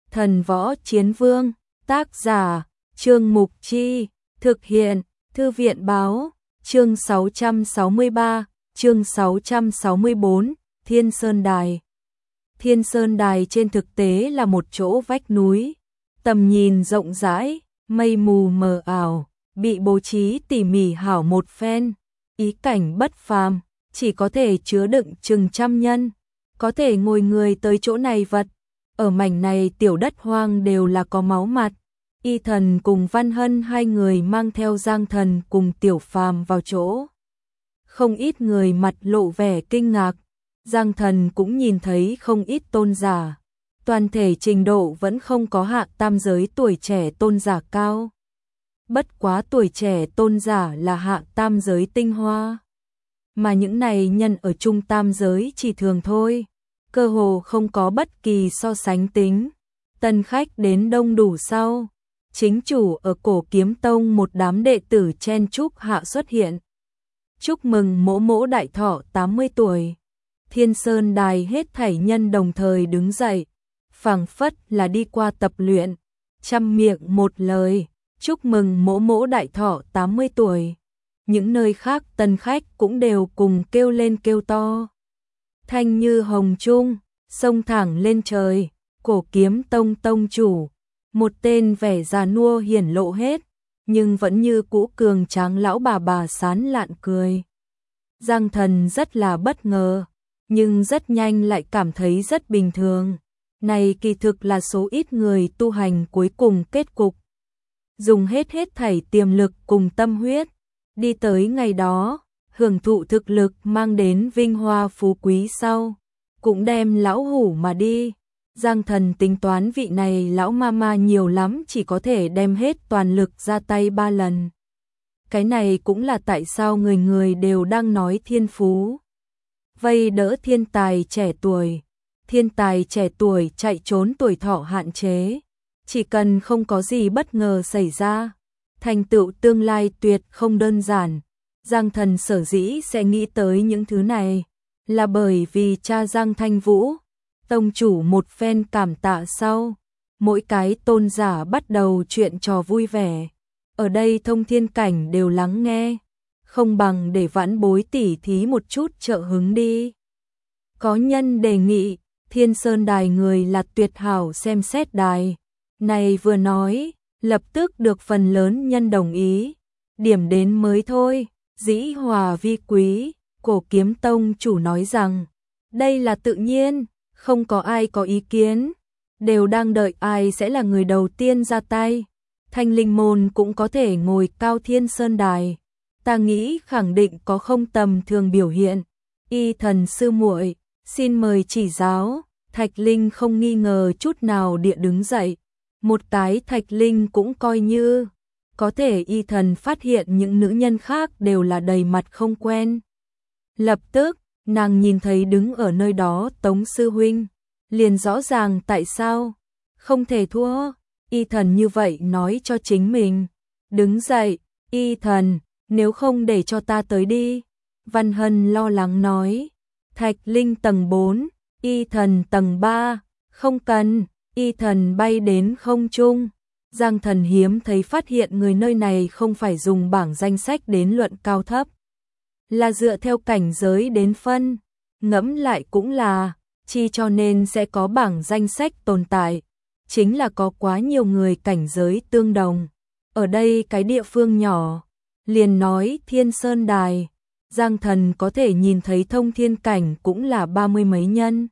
Thần võ chiến vương, tác giả, Trương Mục Chi, thực hiện, Thư viện báo, chương 663, chương 664, Thiên Sơn Đài. Thiên Sơn Đài trên thực tế là một chỗ vách núi, tầm nhìn rộng rãi, mây mù mờ ảo, bị bố trí tỉ mỉ hảo một phen, ý cảnh bất phàm, chỉ có thể chứa đựng chừng trăm nhân, có thể ngồi người tới chỗ này vật. Ở mảnh này tiểu đất hoang đều là có máu mặt. Y Thần cùng Văn Hân hai người mang theo Giang Thần cùng Tiểu Phàm vào chỗ. Không ít người mặt lộ vẻ kinh ngạc. Giang Thần cũng nhìn thấy không ít tôn giả. Toàn thể trình độ vẫn không có hạ tam giới tuổi trẻ tôn giả cao. Bất quá tuổi trẻ tôn giả là hạ tam giới tinh hoa. Mà những này nhân ở trung tam giới chỉ thường thôi. Cơ hồ không có bất kỳ so sánh tính. Tân khách đến đông đủ sau. Chính chủ ở Cổ Kiếm Tông một đám đệ tử chen chúc hạ xuất hiện. Chúc mừng mỗ mỗ đại thọ 80 tuổi. Thiên Sơn Đài hết thảy nhân đồng thời đứng dậy. Phảng phất là đi qua tập luyện. Trăm miệng một lời. Chúc mừng mỗ mỗ đại thọ 80 tuổi. Những nơi khác tân khách cũng đều cùng kêu lên kêu to. Thanh như hồng trung, sông thẳng lên trời, Cổ Kiếm Tông tông chủ, một tên vẻ già nua hiển lộ hết, nhưng vẫn như cũ cường tráng lão bà sán lạn cười. Giang Thần rất là bất ngờ, nhưng rất nhanh lại cảm thấy rất bình thường. Này kỳ thực là số ít người tu hành cuối cùng kết cục. Dùng hết thảy tiềm lực cùng tâm huyết, đi tới ngày đó. Hưởng thụ thực lực mang đến vinh hoa phú quý sau, cũng đem lão hủ mà đi. Giang Thần tính toán vị này lão mama nhiều lắm chỉ có thể đem hết toàn lực ra tay 3 lần. Cái này cũng là tại sao người người đều đang nói thiên phú. Vây đỡ thiên tài trẻ tuổi. Thiên tài trẻ tuổi chạy trốn tuổi thọ hạn chế. Chỉ cần không có gì bất ngờ xảy ra, thành tựu tương lai tuyệt không đơn giản. Giang Thần sở dĩ sẽ nghĩ tới những thứ này, là bởi vì cha Giang Thanh Vũ, tông chủ một phen cảm tạ sau, mỗi cái tôn giả bắt đầu chuyện trò vui vẻ. Ở đây thông thiên cảnh đều lắng nghe, không bằng để vãn bối tỉ thí một chút trợ hứng đi. Có nhân đề nghị, Thiên Sơn Đài người là tuyệt hảo xem xét đài. Này vừa nói, lập tức được phần lớn nhân đồng ý. Điểm đến mới thôi. Dĩ hòa vi quý, Cổ Kiếm Tông chủ nói rằng, đây là tự nhiên, không có ai có ý kiến, đều đang đợi ai sẽ là người đầu tiên ra tay. Thanh Linh môn cũng có thể ngồi cao Thiên Sơn Đài, ta nghĩ khẳng định có không tầm thường biểu hiện. Y Thần sư muội, xin mời chỉ giáo. Thạch Linh không nghi ngờ chút nào địa đứng dậy, một cái Thạch Linh cũng coi như. Có thể Y Thần phát hiện những nữ nhân khác đều là đầy mặt không quen. Lập tức, nàng nhìn thấy đứng ở nơi đó Tống sư huynh, liền rõ ràng tại sao không thể thua. Y Thần như vậy nói cho chính mình. Đứng dậy, Y Thần, nếu không để cho ta tới đi. Văn Hân lo lắng nói. Thạch Linh tầng 4, Y Thần tầng 3, không cần. Y Thần bay đến không trung. Giang Thần hiếm thấy phát hiện người nơi này không phải dùng bảng danh sách đến luận cao thấp, là dựa theo cảnh giới đến phân. Ngẫm lại cũng là, chi cho nên sẽ có bảng danh sách tồn tại, chính là có quá nhiều người cảnh giới tương đồng. Ở đây cái địa phương nhỏ, liền nói Thiên Sơn Đài, Giang Thần có thể nhìn thấy thông thiên cảnh cũng là 30 mấy nhân.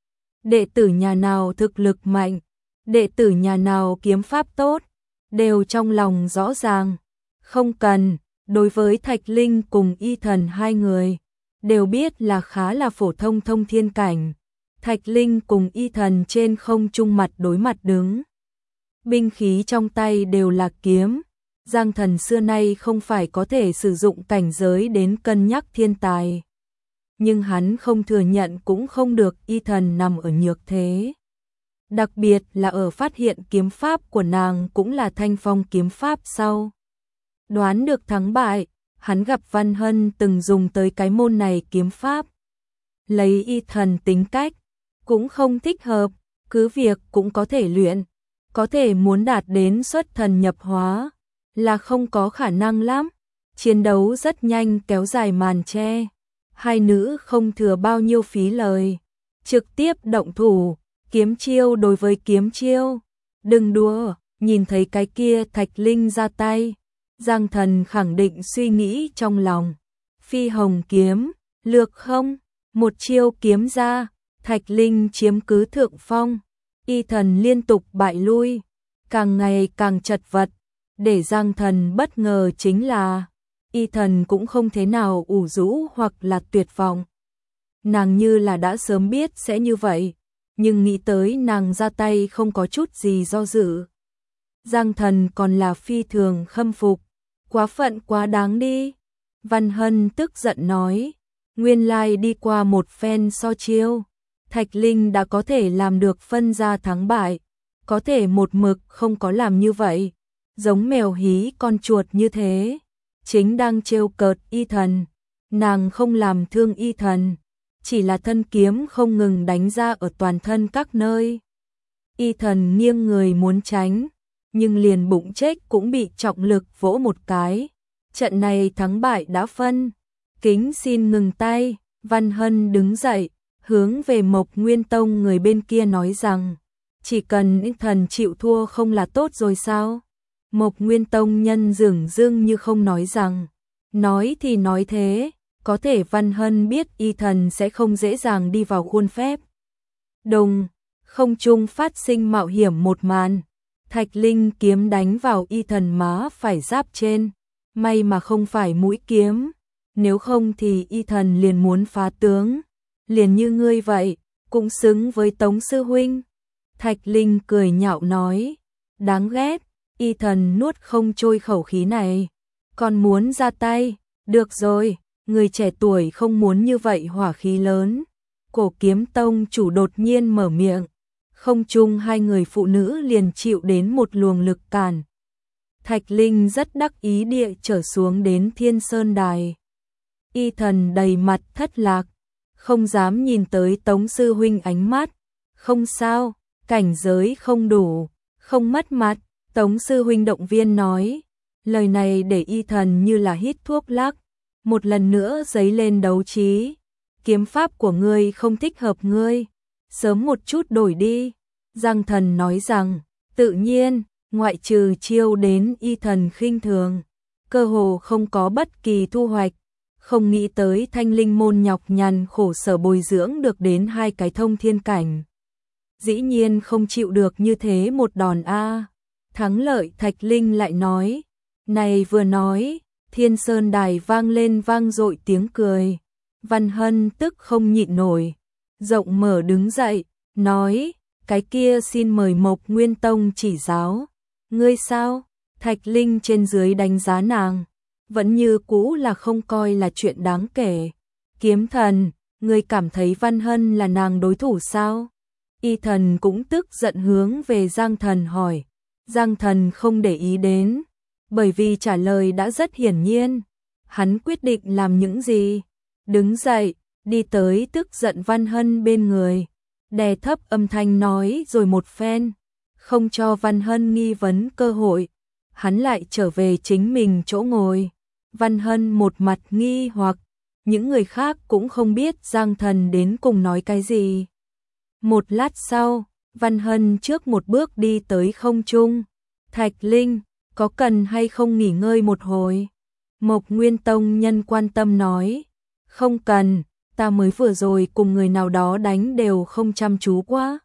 Đệ tử nhà nào thực lực mạnh, đệ tử nhà nào kiếm pháp tốt, đều trong lòng rõ ràng. Không cần, đối với Thạch Linh cùng Y Thần hai người, đều biết là khá là phổ thông thông thiên cảnh. Thạch Linh cùng Y Thần trên không trung mặt đối mặt đứng. Binh khí trong tay đều là kiếm. Giang Thần xưa nay không phải có thể sử dụng cảnh giới đến cân nhắc thiên tài. Nhưng hắn không thừa nhận cũng không được Y Thần nằm ở nhược thế. Đặc biệt là ở phát hiện kiếm pháp của nàng cũng là thanh phong kiếm pháp sau. Đoán được thắng bại, hắn gặp Văn Hân từng dùng tới cái môn này kiếm pháp. Lấy Y Thần tính cách, cũng không thích hợp, cứ việc cũng có thể luyện, có thể muốn đạt đến xuất thần nhập hóa là không có khả năng lắm. Chiến đấu rất nhanh kéo dài màn che. Hai nữ không thừa bao nhiêu phí lời, trực tiếp động thủ, kiếm chiêu đối với kiếm chiêu. Đừng đùa, nhìn thấy cái kia Thạch Linh ra tay, Giang Thần khẳng định suy nghĩ trong lòng. Phi hồng kiếm, lược không, một chiêu kiếm ra, Thạch Linh chiếm cứ thượng phong. Y Thần liên tục bại lui, càng ngày càng chật vật. Để Giang Thần bất ngờ chính là Y Thần cũng không thế nào ủ rũ hoặc là tuyệt vọng. Nàng như là đã sớm biết sẽ như vậy, nhưng nghĩ tới nàng ra tay không có chút gì do dự. Giang Thần còn là phi thường khâm phục, quá phận quá đáng đi. Văn Hân tức giận nói, nguyên lai đi qua một phen so chiêu, Thạch Linh đã có thể làm được phân ra thắng bại, có thể một mực không có làm như vậy, giống mèo hí con chuột như thế, chính đang trêu cợt Y Thần. Nàng không làm thương Y Thần, chỉ là thân kiếm không ngừng đánh ra ở toàn thân các nơi. Y Thần nghiêng người muốn tránh, nhưng liền bụng chết cũng bị trọng lực vỗ một cái. Trận này thắng bại đã phân, kính xin ngừng tay. Văn Hân đứng dậy, hướng về Mộc Nguyên Tông người bên kia nói rằng, chỉ cần Y Thần chịu thua không là tốt rồi sao? Mộc Nguyên Tông nhân dửng dưng như không nói rằng, nói thì nói thế, có thể Văn Hân biết Y Thần sẽ không dễ dàng đi vào khuôn phép. Đồng, không trung phát sinh mạo hiểm một màn, Thạch Linh kiếm đánh vào Y Thần má phải giáp trên, may mà không phải mũi kiếm, nếu không thì Y Thần liền muốn phá tướng, liền như ngươi vậy, cũng xứng với Tống sư huynh. Thạch Linh cười nhạo nói, đáng ghét. Y Thần nuốt không trôi khẩu khí này, còn muốn ra tay, được rồi, người trẻ tuổi không muốn như vậy hỏa khí lớn. Cổ Kiếm Tông chủ đột nhiên mở miệng, không chung hai người phụ nữ liền chịu đến một luồng lực cản. Thạch Linh rất đắc ý địa trở xuống đến Thiên Sơn Đài. Y Thần đầy mặt thất lạc, không dám nhìn tới Tống sư huynh ánh mắt, không sao, cảnh giới không đủ, không mất mặt. Tống sư huynh động viên nói, lời này để Y Thần như là hít thuốc lắc, một lần nữa dấy lên đấu trí. Kiếm pháp của ngươi không thích hợp ngươi, sớm một chút đổi đi. Giang Thần nói rằng, tự nhiên, ngoại trừ chiêu đến Y Thần khinh thường, cơ hồ không có bất kỳ thu hoạch. Không nghĩ tới Thanh Linh môn nhọc nhằn khổ sở bồi dưỡng được đến hai cái thông thiên cảnh, dĩ nhiên không chịu được như thế một đòn a. Thắng lợi. Thạch Linh lại nói, này vừa nói, Thiên Sơn Đài vang lên vang dội tiếng cười. Văn Hân tức không nhịn nổi, rộng mở đứng dậy, nói, cái kia xin mời Mộc Nguyên Tông chỉ giáo. Ngươi sao? Thạch Linh trên dưới đánh giá nàng, vẫn như cũ là không coi là chuyện đáng kể. Kiếm Thần, ngươi cảm thấy Văn Hân là nàng đối thủ sao? Y Thần cũng tức giận hướng về Giang Thần hỏi. Giang Thần không để ý đến, bởi vì trả lời đã rất hiển nhiên. Hắn quyết định làm những gì? Đứng dậy, đi tới tức giận Văn Hân bên người, đè thấp âm thanh nói rồi một phen, không cho Văn Hân nghi vấn cơ hội. Hắn lại trở về chính mình chỗ ngồi. Văn Hân một mặt nghi hoặc, những người khác cũng không biết Giang Thần đến cùng nói cái gì. Một lát sau, Văn Hân trước một bước đi tới không trung. Thạch Linh, có cần hay không nghỉ ngơi một hồi? Mộc Nguyên Tông nhân quan tâm nói. Không cần, ta mới vừa rồi cùng người nào đó đánh đều không chăm chú quá.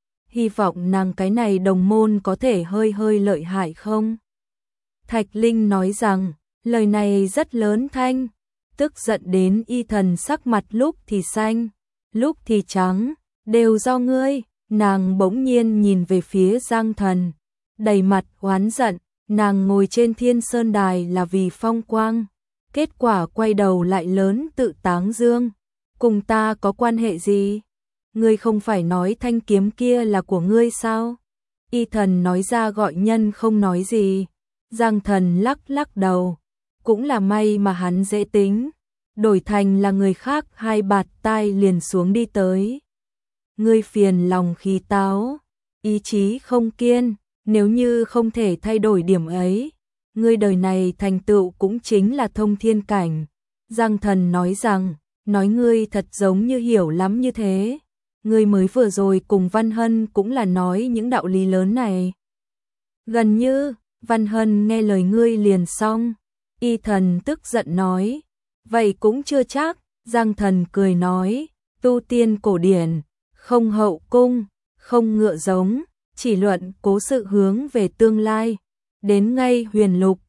Hy vọng nàng cái này đồng môn có thể hơi hơi lợi hại không? Thạch Linh nói rằng, lời này rất lớn thanh, tức giận đến Y Thần sắc mặt lúc thì xanh, lúc thì trắng, đều do ngươi. Nàng bỗng nhiên nhìn về phía Giang Thần, đầy mặt oán giận. Nàng ngồi trên Thiên Sơn Đài là vì phong quang, kết quả quay đầu lại lớn tự táng dương. Cùng ta có quan hệ gì? Ngươi không phải nói thanh kiếm kia là của ngươi sao? Y Thần nói ra gọi nhân không nói gì. Giang Thần lắc lắc đầu, cũng là may mà hắn dễ tính, đổi thành là người khác hai bạt tai liền xuống đi tới. Ngươi phiền lòng khí táo, ý chí không kiên, Nếu như không thể thay đổi điểm ấy, ngươi đời này thành tựu cũng chính là thông thiên cảnh. Giang Thần nói rằng, nói ngươi thật giống như hiểu lắm như thế. Ngươi mới vừa rồi cùng Văn Hân cũng là nói những đạo lý lớn này. Gần như, Văn Hân nghe lời ngươi liền xong. Y Thần tức giận nói, vậy cũng chưa chắc. Giang Thần cười nói, tu tiên cổ điển, không hậu cung, không ngựa giống, chỉ luận cố sự hướng về tương lai. Đến ngay huyền lục,